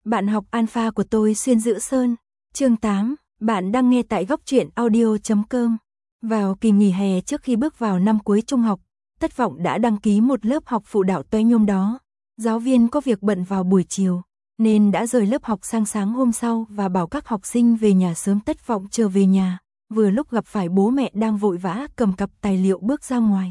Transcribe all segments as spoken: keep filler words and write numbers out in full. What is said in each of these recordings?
Bạn học alpha của tôi xuyên Giữ Sơn. Chương tám, bạn đang nghe tại góc truyện audio chấm com. Vào kỳ nghỉ hè trước khi bước vào năm cuối trung học, Tất Vọng đã đăng ký một lớp học phụ đạo toán nhôm đó. Giáo viên có việc bận vào buổi chiều, nên đã rời lớp học sang sáng hôm sau và bảo các học sinh về nhà sớm. Tất Vọng trở về nhà, vừa lúc gặp phải bố mẹ đang vội vã cầm cặp tài liệu bước ra ngoài.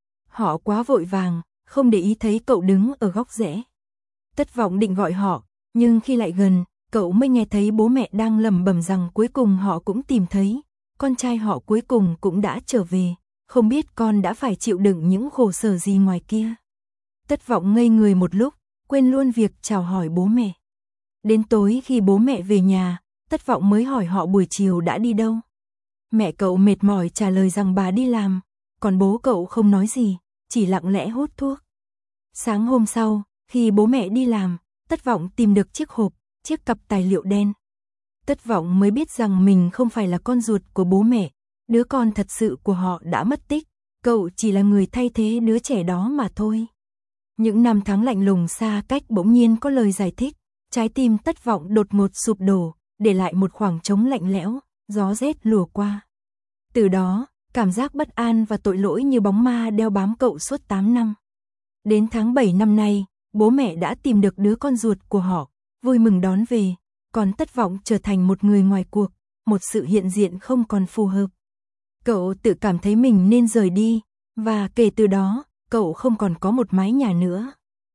Họ quá vội vàng, không để ý thấy cậu đứng ở góc rẽ. Tất Vọng định gọi họ, nhưng khi lại gần, cậu mới nghe thấy bố mẹ đang lẩm bẩm rằng cuối cùng họ cũng tìm thấy, con trai họ cuối cùng cũng đã trở về, không biết con đã phải chịu đựng những khổ sở gì ngoài kia. Tất Vọng ngây người một lúc, quên luôn việc chào hỏi bố mẹ. Đến tối khi bố mẹ về nhà, Tất Vọng mới hỏi họ buổi chiều đã đi đâu. Mẹ cậu mệt mỏi trả lời rằng bà đi làm, còn bố cậu không nói gì, chỉ lặng lẽ hút thuốc. Sáng hôm sau, khi bố mẹ đi làm, Tất Vọng tìm được chiếc hộp, chiếc cặp tài liệu đen. Tất Vọng mới biết rằng mình không phải là con ruột của bố mẹ, đứa con thật sự của họ đã mất tích, cậu chỉ là người thay thế đứa trẻ đó mà thôi. Những năm tháng lạnh lùng xa cách bỗng nhiên có lời giải thích, trái tim Tất Vọng đột ngột sụp đổ, để lại một khoảng trống lạnh lẽo, gió rét lùa qua. Từ đó, cảm giác bất an và tội lỗi như bóng ma đeo bám cậu suốt tám năm. Đến tháng bảy năm nay, bố mẹ đã tìm được đứa con ruột của họ, vui mừng đón về, còn Tất Vọng trở thành một người ngoài cuộc, một sự hiện diện không còn phù hợp. Cậu tự cảm thấy mình nên rời đi, và kể từ đó, cậu không còn có một mái nhà nữa.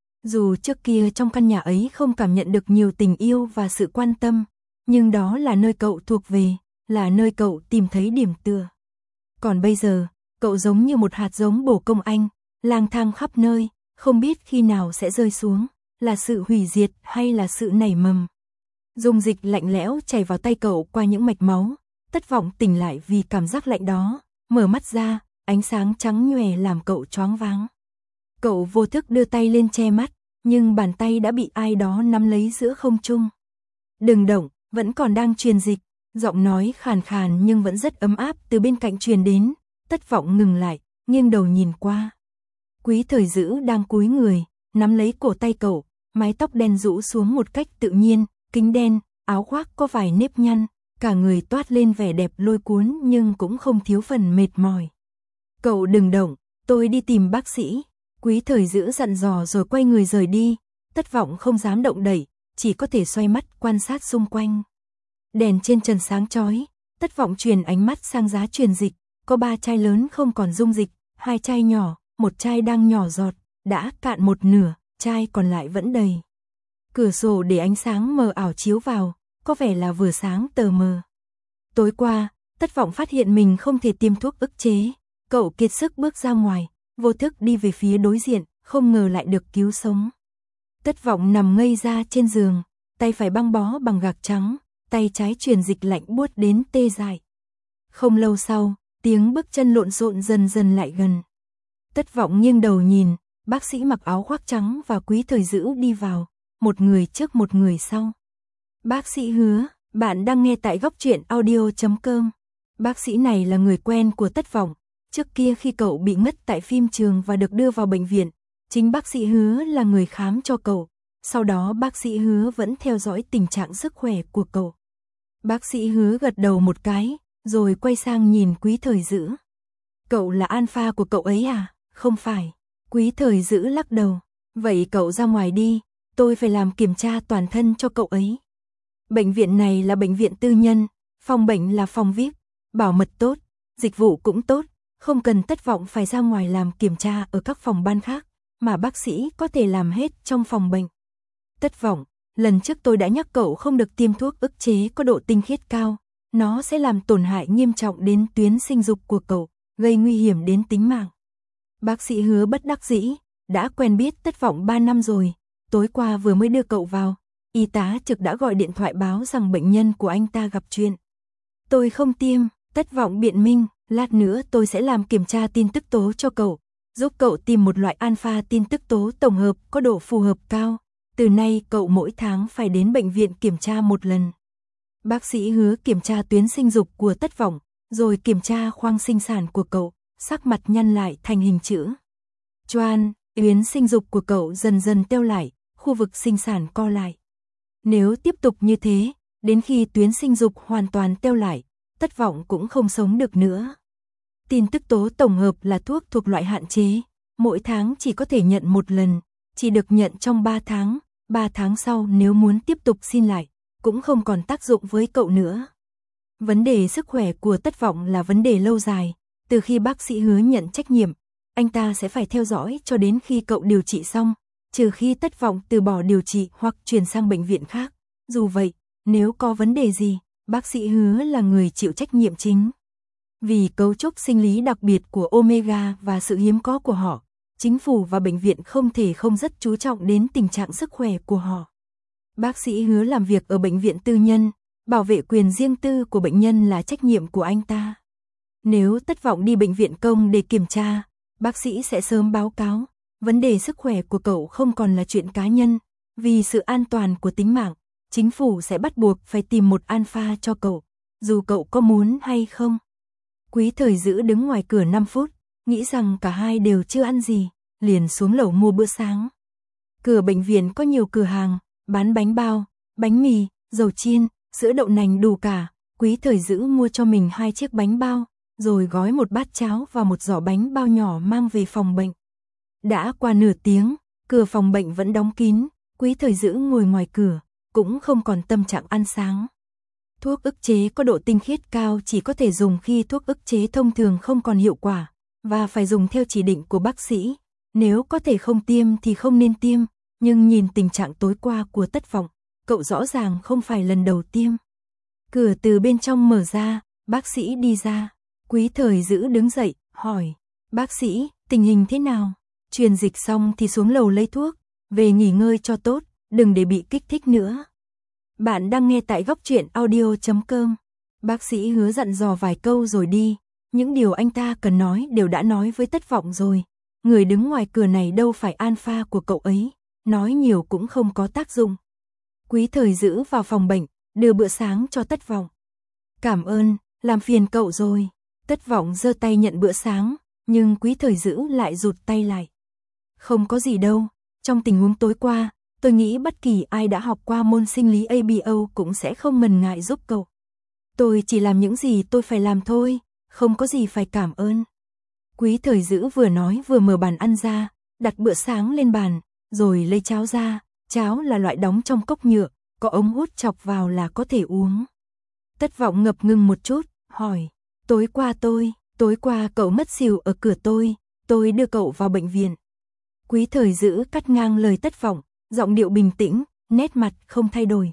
Dù trước kia trong căn nhà ấy không cảm nhận được nhiều tình yêu và sự quan tâm, nhưng đó là nơi cậu thuộc về, là nơi cậu tìm thấy điểm tựa. Còn bây giờ, cậu giống như một hạt giống bồ công anh, lang thang khắp nơi, không biết khi nào sẽ rơi xuống, là sự hủy diệt hay là sự nảy mầm. Dung dịch lạnh lẽo chảy vào tay cậu qua những mạch máu, Tất Vọng tỉnh lại vì cảm giác lạnh đó, mở mắt ra, ánh sáng trắng nhòe làm cậu choáng váng. Cậu vô thức đưa tay lên che mắt, nhưng bàn tay đã bị ai đó nắm lấy giữa không trung. Đừng động, vẫn còn đang truyền dịch, giọng nói khàn khàn nhưng vẫn rất ấm áp từ bên cạnh truyền đến. Tất Vọng ngừng lại, nghiêng đầu nhìn qua. Quý Thời Dữ đang cúi người, nắm lấy cổ tay cậu, mái tóc đen rũ xuống một cách tự nhiên, kính đen, áo khoác có vài nếp nhăn, cả người toát lên vẻ đẹp lôi cuốn nhưng cũng không thiếu phần mệt mỏi. Cậu đừng động, tôi đi tìm bác sĩ. Quý Thời Dữ dặn dò rồi quay người rời đi. Tất Vọng không dám động đậy, chỉ có thể xoay mắt quan sát xung quanh. Đèn trên trần sáng chói, Tất Vọng truyền ánh mắt sang giá truyền dịch, có ba chai lớn không còn dung dịch, hai chai nhỏ, một chai đang nhỏ giọt, đã cạn một nửa, chai còn lại vẫn đầy. Cửa sổ để ánh sáng mờ ảo chiếu vào, có vẻ là vừa sáng tờ mờ. Tối qua, Tất Vọng phát hiện mình không thể tiêm thuốc ức chế, cậu kiệt sức bước ra ngoài, vô thức đi về phía đối diện, không ngờ lại được cứu sống. Tất Vọng nằm ngây ra trên giường, tay phải băng bó bằng gạc trắng, tay trái truyền dịch lạnh buốt đến tê dại. Không lâu sau, tiếng bước chân lộn xộn dần dần lại gần. Tất Vọng nghiêng đầu nhìn, bác sĩ mặc áo khoác trắng và Quý Thời Dữ đi vào, một người trước một người sau. Bác sĩ Hứa, bạn đang nghe tại góc truyện audio chấm com. Bác sĩ này là người quen của Tất Vọng, trước kia khi cậu bị ngất tại phim trường và được đưa vào bệnh viện, chính bác sĩ Hứa là người khám cho cậu, sau đó bác sĩ Hứa vẫn theo dõi tình trạng sức khỏe của cậu. Bác sĩ Hứa gật đầu một cái, rồi quay sang nhìn Quý Thời Dữ. Cậu là alpha của cậu ấy à? Không phải. Quý Thời Dữ lắc đầu. Vậy cậu ra ngoài đi, tôi phải làm kiểm tra toàn thân cho cậu ấy. Bệnh viện này là bệnh viện tư nhân, phòng bệnh là phòng vi ai pi, bảo mật tốt, dịch vụ cũng tốt, không cần Tất Vọng phải ra ngoài làm kiểm tra ở các phòng ban khác, mà bác sĩ có thể làm hết trong phòng bệnh. Tất Vọng, lần trước tôi đã nhắc cậu không được tiêm thuốc ức chế có độ tinh khiết cao, nó sẽ làm tổn hại nghiêm trọng đến tuyến sinh dục của cậu, gây nguy hiểm đến tính mạng. Bác sĩ Hứa bất đắc dĩ, đã quen biết Tất Vọng ba năm rồi, tối qua vừa mới đưa cậu vào, y tá trực đã gọi điện thoại báo rằng bệnh nhân của anh ta gặp chuyện. Tôi không tiêm, Tất Vọng biện minh, lát nữa tôi sẽ làm kiểm tra tin tức tố cho cậu, giúp cậu tìm một loại alpha tin tức tố tổng hợp có độ phù hợp cao. Từ nay cậu mỗi tháng phải đến bệnh viện kiểm tra một lần. Bác sĩ Hứa kiểm tra tuyến sinh dục của Tất Vọng, rồi kiểm tra khoang sinh sản của cậu, sắc mặt nhăn lại thành hình chữ. Choan, tuyến sinh dục của cậu dần dần teo lại, khu vực sinh sản co lại. Nếu tiếp tục như thế, đến khi tuyến sinh dục hoàn toàn teo lại, Tất Vọng cũng không sống được nữa. Tin tức tố tổng hợp là thuốc thuộc loại hạn chế, mỗi tháng chỉ có thể nhận một lần, chỉ được nhận trong ba tháng, ba tháng sau nếu muốn tiếp tục xin lại, cũng không còn tác dụng với cậu nữa. Vấn đề sức khỏe của Tất Vọng là vấn đề lâu dài, từ khi bác sĩ hứa nhận trách nhiệm, anh ta sẽ phải theo dõi cho đến khi cậu điều trị xong, trừ khi Tất Vọng từ bỏ điều trị hoặc chuyển sang bệnh viện khác. Dù vậy, nếu có vấn đề gì, bác sĩ hứa là người chịu trách nhiệm chính. Vì cấu trúc sinh lý đặc biệt của Omega và sự hiếm có của họ, chính phủ và bệnh viện không thể không rất chú trọng đến tình trạng sức khỏe của họ. Bác sĩ hứa làm việc ở bệnh viện tư nhân, bảo vệ quyền riêng tư của bệnh nhân là trách nhiệm của anh ta. Nếu Tất Vọng đi bệnh viện công để kiểm tra, bác sĩ sẽ sớm báo cáo, vấn đề sức khỏe của cậu không còn là chuyện cá nhân, vì sự an toàn của tính mạng, chính phủ sẽ bắt buộc phải tìm một alpha cho cậu, dù cậu có muốn hay không. Quý Thời Dữ đứng ngoài cửa năm phút, nghĩ rằng cả hai đều chưa ăn gì, liền xuống lầu mua bữa sáng. Cửa bệnh viện có nhiều cửa hàng, bán bánh bao, bánh mì, dầu chiên, sữa đậu nành đủ cả. Quý Thời Dữ mua cho mình hai chiếc bánh bao, rồi gói một bát cháo và một giỏ bánh bao nhỏ mang về phòng bệnh. Đã qua nửa tiếng, cửa phòng bệnh vẫn đóng kín, Quý Thời Dữ ngồi ngoài cửa, cũng không còn tâm trạng ăn sáng. Thuốc ức chế có độ tinh khiết cao chỉ có thể dùng khi thuốc ức chế thông thường không còn hiệu quả, và phải dùng theo chỉ định của bác sĩ. Nếu có thể không tiêm thì không nên tiêm, nhưng nhìn tình trạng tối qua của Tất Vọng, cậu rõ ràng không phải lần đầu tiêm. Cửa từ bên trong mở ra, bác sĩ đi ra. Quý Thời Dữ đứng dậy, hỏi, bác sĩ, tình hình thế nào? Truyền dịch xong thì xuống lầu lấy thuốc, về nghỉ ngơi cho tốt, đừng để bị kích thích nữa. Bạn đang nghe tại góc truyện audio chấm com. Bác sĩ hứa dặn dò vài câu rồi đi, những điều anh ta cần nói đều đã nói với Tất Vọng rồi. Người đứng ngoài cửa này đâu phải alpha của cậu ấy, nói nhiều cũng không có tác dụng. Quý Thời Dữ vào phòng bệnh, đưa bữa sáng cho Tất Vọng. Cảm ơn, làm phiền cậu rồi. Tất Vọng giơ tay nhận bữa sáng, nhưng Quý Thời Dữ lại rụt tay lại. Không có gì đâu, trong tình huống tối qua, tôi nghĩ bất kỳ ai đã học qua môn sinh lý a bê o cũng sẽ không ngần ngại giúp cậu. Tôi chỉ làm những gì tôi phải làm thôi, không có gì phải cảm ơn. Quý Thời Dữ vừa nói vừa mở bàn ăn ra, đặt bữa sáng lên bàn, rồi lấy cháo ra. Cháo là loại đóng trong cốc nhựa, có ống hút chọc vào là có thể uống. Tất Vọng ngập ngừng một chút, hỏi, tối qua tôi, tối qua cậu mất xỉu ở cửa tôi, tôi đưa cậu vào bệnh viện. Quý Thời Dữ cắt ngang lời Tất Vọng, giọng điệu bình tĩnh, nét mặt không thay đổi.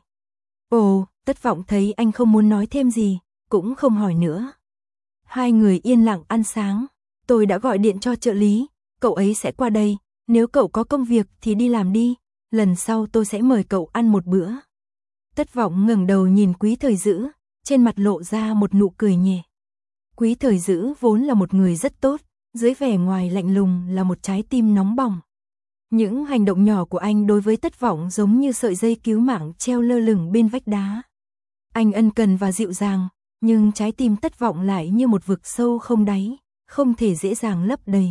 Ồ, Tất Vọng thấy anh không muốn nói thêm gì, cũng không hỏi nữa. Hai người yên lặng ăn sáng, tôi đã gọi điện cho trợ lý, cậu ấy sẽ qua đây, nếu cậu có công việc thì đi làm đi, lần sau tôi sẽ mời cậu ăn một bữa. Tất Vọng ngẩng đầu nhìn Quý Thời Dữ, trên mặt lộ ra một nụ cười nhẹ. Quý Thời Dữ vốn là một người rất tốt, dưới vẻ ngoài lạnh lùng là một trái tim nóng bỏng. Những hành động nhỏ của anh đối với Tất Vọng giống như sợi dây cứu mạng treo lơ lửng bên vách đá. Anh ân cần và dịu dàng, nhưng trái tim Tất Vọng lại như một vực sâu không đáy, không thể dễ dàng lấp đầy.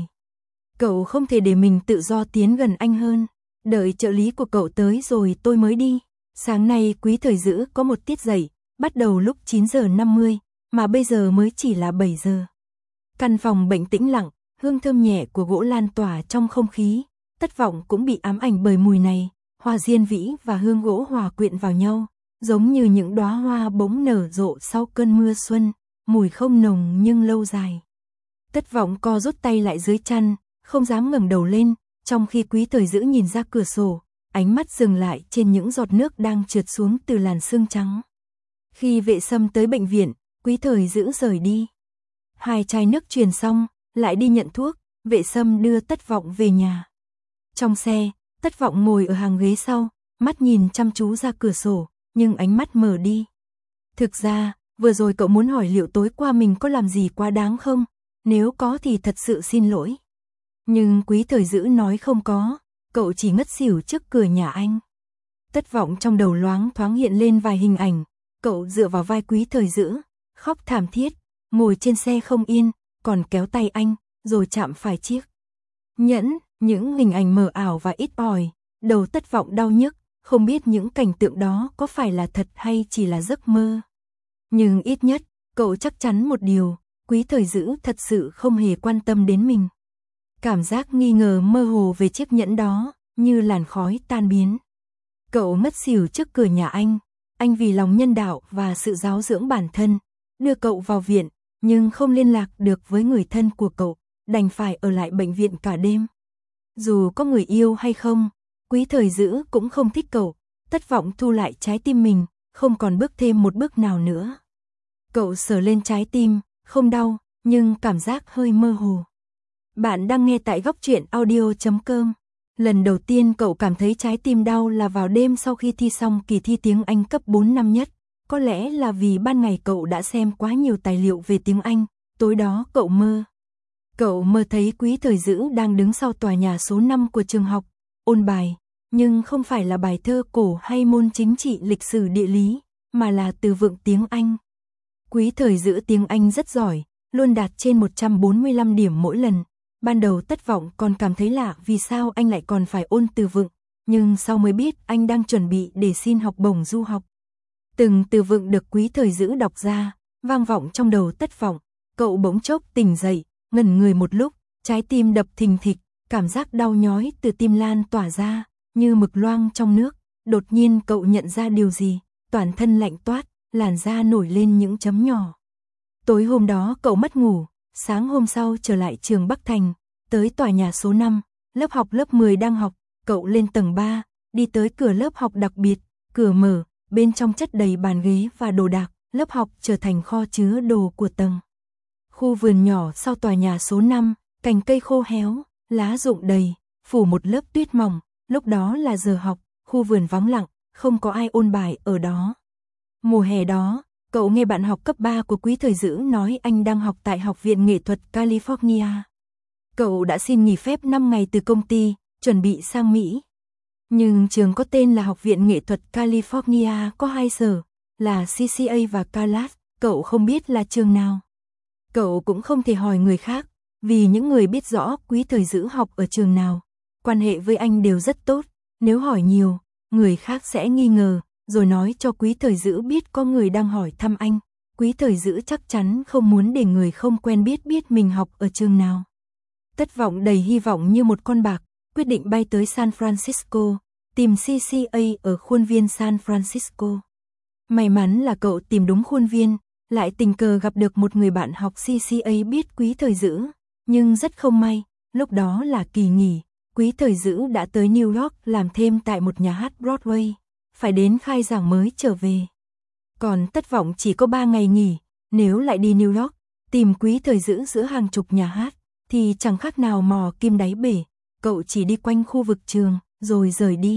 Cậu không thể để mình tự do tiến gần anh hơn, đợi trợ lý của cậu tới rồi tôi mới đi. Sáng nay Quý Thời Dữ có một tiết dạy, bắt đầu lúc chín giờ năm mươi, mà bây giờ mới chỉ là bảy giờ. Căn phòng bệnh tĩnh lặng, hương thơm nhẹ của gỗ lan tỏa trong không khí. Tất Vọng cũng bị ám ảnh bởi mùi này, hoa diên vĩ và hương gỗ hòa quyện vào nhau, giống như những đóa hoa bỗng nở rộ sau cơn mưa xuân, mùi không nồng nhưng lâu dài. Tất Vọng co rút tay lại dưới chăn, không dám ngẩng đầu lên, trong khi Quý Thời Dữ nhìn ra cửa sổ, ánh mắt dừng lại trên những giọt nước đang trượt xuống từ làn sương trắng. Khi Vệ Sâm tới bệnh viện, Quý Thời Dữ rời đi. Hai chai nước truyền xong, lại đi nhận thuốc, Vệ Sâm đưa Tất Vọng về nhà. Trong xe, Tất Vọng ngồi ở hàng ghế sau, mắt nhìn chăm chú ra cửa sổ, nhưng ánh mắt mờ đi. Thực ra, vừa rồi cậu muốn hỏi liệu tối qua mình có làm gì quá đáng không? Nếu có thì thật sự xin lỗi. Nhưng Quý Thời Dữ nói không có, cậu chỉ ngất xỉu trước cửa nhà anh. Tất Vọng trong đầu loáng thoáng hiện lên vài hình ảnh, cậu dựa vào vai Quý Thời Dữ, khóc thảm thiết, ngồi trên xe không yên, còn kéo tay anh, rồi chạm phải chiếc nhẫn. Những hình ảnh mờ ảo và ít ỏi, đầu Tất Vọng đau nhức, không biết những cảnh tượng đó có phải là thật hay chỉ là giấc mơ. Nhưng ít nhất, cậu chắc chắn một điều, Quý Thời Dữ thật sự không hề quan tâm đến mình. Cảm giác nghi ngờ mơ hồ về chiếc nhẫn đó, như làn khói tan biến. Cậu ngất xỉu trước cửa nhà anh, anh vì lòng nhân đạo và sự giáo dưỡng bản thân, đưa cậu vào viện, nhưng không liên lạc được với người thân của cậu, đành phải ở lại bệnh viện cả đêm. Dù có người yêu hay không, Quý Thời Dữ cũng không thích cậu, thất vọng thu lại trái tim mình, không còn bước thêm một bước nào nữa. Cậu sờ lên trái tim, không đau, nhưng cảm giác hơi mơ hồ. Bạn đang nghe tại góc truyện audio chấm com. Lần đầu tiên cậu cảm thấy trái tim đau là vào đêm sau khi thi xong kỳ thi tiếng Anh cấp bốn năm nhất. Có lẽ là vì ban ngày cậu đã xem quá nhiều tài liệu về tiếng Anh, tối đó cậu mơ. Cậu mơ thấy Quý Thời Dữ đang đứng sau tòa nhà số năm của trường học, ôn bài, nhưng không phải là bài thơ cổ hay môn chính trị lịch sử địa lý, mà là từ vựng tiếng Anh. Quý Thời Dữ tiếng Anh rất giỏi, luôn đạt trên một trăm bốn mươi lăm điểm mỗi lần. Ban đầu thất vọng còn cảm thấy lạ vì sao anh lại còn phải ôn từ vựng, nhưng sau mới biết anh đang chuẩn bị để xin học bổng du học. Từng từ vựng được Quý Thời Dữ đọc ra, vang vọng trong đầu thất vọng, cậu bỗng chốc tỉnh dậy, ngẩn người một lúc, trái tim đập thình thịch, cảm giác đau nhói từ tim lan tỏa ra, như mực loang trong nước, đột nhiên cậu nhận ra điều gì, toàn thân lạnh toát, làn da nổi lên những chấm nhỏ. Tối hôm đó cậu mất ngủ, sáng hôm sau trở lại trường Bắc Thành, tới tòa nhà số năm, lớp học lớp mười đang học, cậu lên tầng ba, đi tới cửa lớp học đặc biệt, cửa mở, bên trong chất đầy bàn ghế và đồ đạc, lớp học trở thành kho chứa đồ của tầng. Khu vườn nhỏ sau tòa nhà số năm, cành cây khô héo, lá rụng đầy, phủ một lớp tuyết mỏng, lúc đó là giờ học, khu vườn vắng lặng, không có ai ôn bài ở đó. Mùa hè đó, cậu nghe bạn học cấp ba của Quý Thời Dữ nói anh đang học tại Học viện Nghệ thuật California. Cậu đã xin nghỉ phép năm ngày từ công ty, chuẩn bị sang Mỹ. Nhưng trường có tên là Học viện Nghệ thuật California có hai sở, là xê xê a và Calat, cậu không biết là trường nào. Cậu cũng không thể hỏi người khác, vì những người biết rõ Quý Thời Dữ học ở trường nào, quan hệ với anh đều rất tốt, nếu hỏi nhiều, người khác sẽ nghi ngờ, rồi nói cho Quý Thời Dữ biết có người đang hỏi thăm anh. Quý Thời Dữ chắc chắn không muốn để người không quen biết biết mình học ở trường nào. Thất vọng đầy hy vọng như một con bạc, quyết định bay tới San Francisco, tìm xê xê a ở khuôn viên San Francisco. May mắn là cậu tìm đúng khuôn viên, lại tình cờ gặp được một người bạn học xê xê a biết Quý Thời Dữ, nhưng rất không may, lúc đó là kỳ nghỉ, Quý Thời Dữ đã tới New York làm thêm tại một nhà hát Broadway, phải đến khai giảng mới trở về. Còn thất vọng chỉ có ba ngày nghỉ, nếu lại đi New York, tìm Quý Thời Dữ giữa hàng chục nhà hát, thì chẳng khác nào mò kim đáy bể, cậu chỉ đi quanh khu vực trường, rồi rời đi.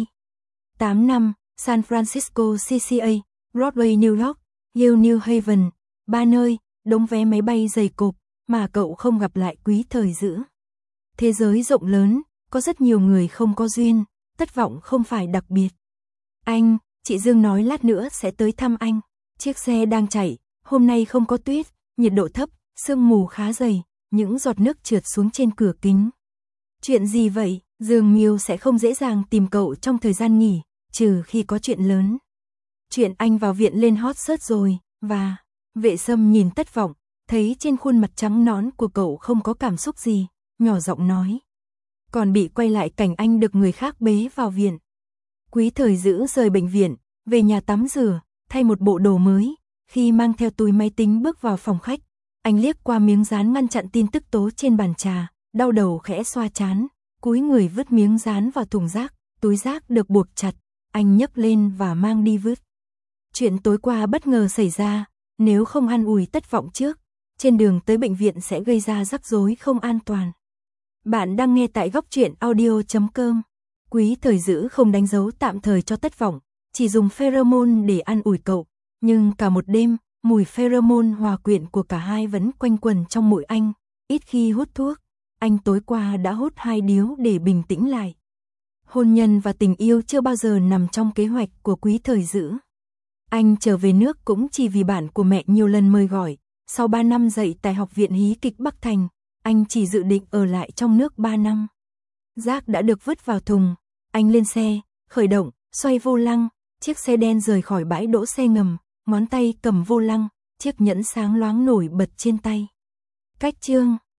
tám năm, San Francisco xê xê a, Broadway New York, Yale New Haven, ba nơi, đống vé máy bay dày cộp, mà cậu không gặp lại Quý Thời Dữ. Thế giới rộng lớn, có rất nhiều người không có duyên, thất vọng không phải đặc biệt. Anh, chị Dương nói lát nữa sẽ tới thăm anh. Chiếc xe đang chạy, hôm nay không có tuyết, nhiệt độ thấp, sương mù khá dày, những giọt nước trượt xuống trên cửa kính. Chuyện gì vậy? Dương Miêu sẽ không dễ dàng tìm cậu trong thời gian nghỉ, trừ khi có chuyện lớn. Chuyện anh vào viện lên hot search rồi, và... Vệ Sâm nhìn thất vọng, thấy trên khuôn mặt trắng nõn của cậu không có cảm xúc gì, nhỏ giọng nói. Còn bị quay lại cảnh anh được người khác bế vào viện. Quý Thời Dữ rời bệnh viện, về nhà tắm rửa, thay một bộ đồ mới, khi mang theo túi máy tính bước vào phòng khách, anh liếc qua miếng dán ngăn chặn tin tức tố trên bàn trà, đau đầu khẽ xoa trán, cúi người vứt miếng dán vào thùng rác, túi rác được buộc chặt, anh nhấc lên và mang đi vứt. Chuyện tối qua bất ngờ xảy ra, nếu không an ủi thất vọng trước, trên đường tới bệnh viện sẽ gây ra rắc rối không an toàn. Bạn đang nghe tại góc truyện audio chấm com. Quý Thời Dữ không đánh dấu tạm thời cho thất vọng, chỉ dùng pheromone để an ủi cậu, nhưng cả một đêm, mùi pheromone hòa quyện của cả hai vẫn quanh quẩn trong mũi anh, ít khi hút thuốc, anh tối qua đã hút hai điếu để bình tĩnh lại. Hôn nhân và tình yêu chưa bao giờ nằm trong kế hoạch của Quý Thời Dữ. Anh trở về nước cũng chỉ vì bạn của mẹ nhiều lần mời gọi, sau ba năm dạy tại Học viện Hí kịch Bắc Thành, anh chỉ dự định ở lại trong nước ba năm. Rác đã được vứt vào thùng, anh lên xe, khởi động, xoay vô lăng, chiếc xe đen rời khỏi bãi đỗ xe ngầm, ngón tay cầm vô lăng, chiếc nhẫn sáng loáng nổi bật trên tay. Cách chương